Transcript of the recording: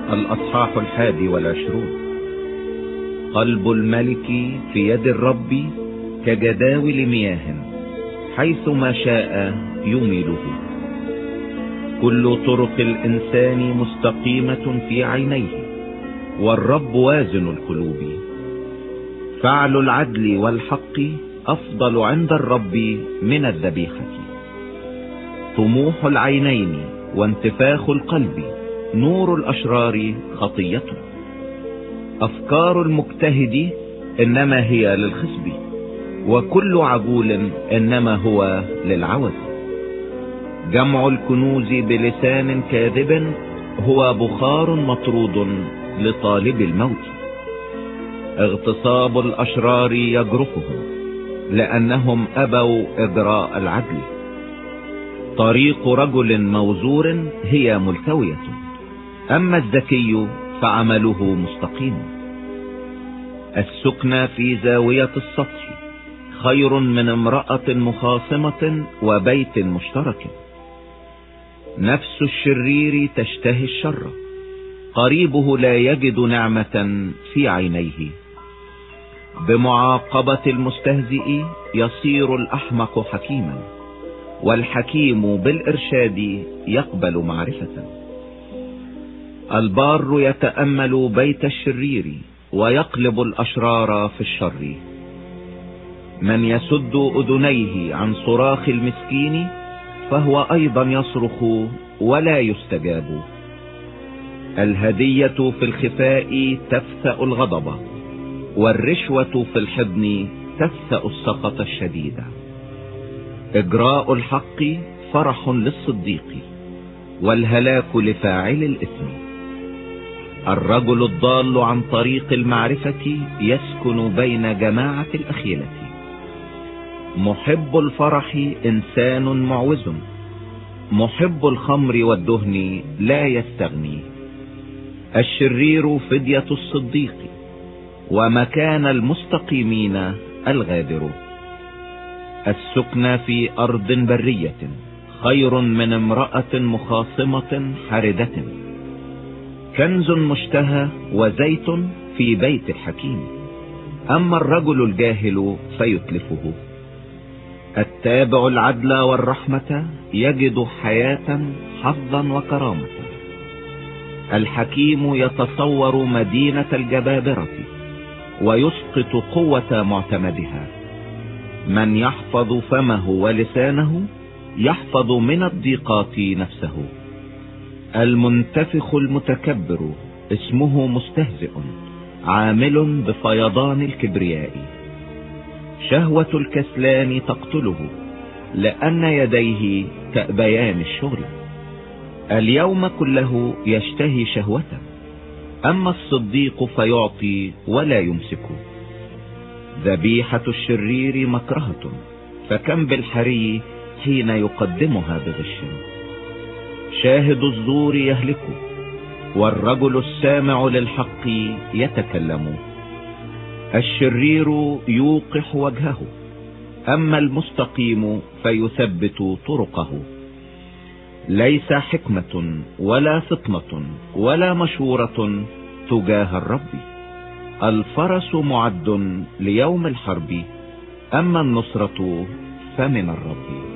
الأصحاح 21. قلب الملك في يد الرب كجداول مياه، حيث ما شاء يميله. كل طرق الإنسان مستقيمة في عينيه، والرب وازن القلوب. فعل العدل والحق أفضل عند الرب من الذبيحة. طموح العينين وانتفاخ القلب نور الأشرار خطية. أفكار المجتهد إنما هي للخصب، وكل عجول إنما هو للعوز. جمع الكنوز بلسان كاذب هو بخار مطرود لطالب الموت. اغتصاب الأشرار يجرفهم لأنهم أبوا إجراء العدل. طريق رجل موزور هي ملتوية، أما الذكي فعمله مستقيم. السكنى في زاوية السطح خير من امرأة مخاصمة وبيت مشترك. نفس الشرير تشتهي الشر، قريبه لا يجد نعمة في عينيه. بمعاقبة المستهزئ يصير الأحمق حكيما، والحكيم بالإرشاد يقبل معرفة. البار يتأمل بيت الشرير ويقلب الأشرار في الشر. من يسد أذنيه عن صراخ المسكين فهو أيضا يصرخ ولا يستجاب. الهدية في الخفاء تفسأ الغضب، والرشوة في الحضن تفسأ السخط الشديد. إجراء الحق فرح للصديق، والهلاك لفاعل الإثم. الرجل الضال عن طريق المعرفة يسكن بين جماعة الأخيلة. محب الفرح إنسان معوز، محب الخمر والدهن لا يستغني. الشرير فدية الصديق، ومكان المستقيمين الغادر. السكنى في أرض برية خير من امرأة مخاصمة حردة. كنز مشتهى وزيت في بيت الحكيم، أما الرجل الجاهل فيتلفه. التابع العدل والرحمة يجد حياة حظا وكرامة. الحكيم يتصور مدينة الجبابرة ويسقط قوة معتمدها. من يحفظ فمه ولسانه يحفظ من الضيقات نفسه. المنتفخ المتكبر اسمه مستهزئ، عامل بفيضان الكبرياء. شهوة الكسلان تقتله، لأن يديه تأبيان الشغل. اليوم كله يشتهي شهوته، أما الصديق فيعطي ولا يمسك. ذبيحة الشرير مكرهة، فكم بالحري حين يقدمها بغش. شاهد الزور يهلك، والرجل السامع للحق يتكلم. الشرير يوقح وجهه، أما المستقيم فيثبت طرقه. ليس حكمة ولا فطنة ولا مشورة تجاه الرب. الفرس معد ليوم الحرب، أما النصرة فمن الرب.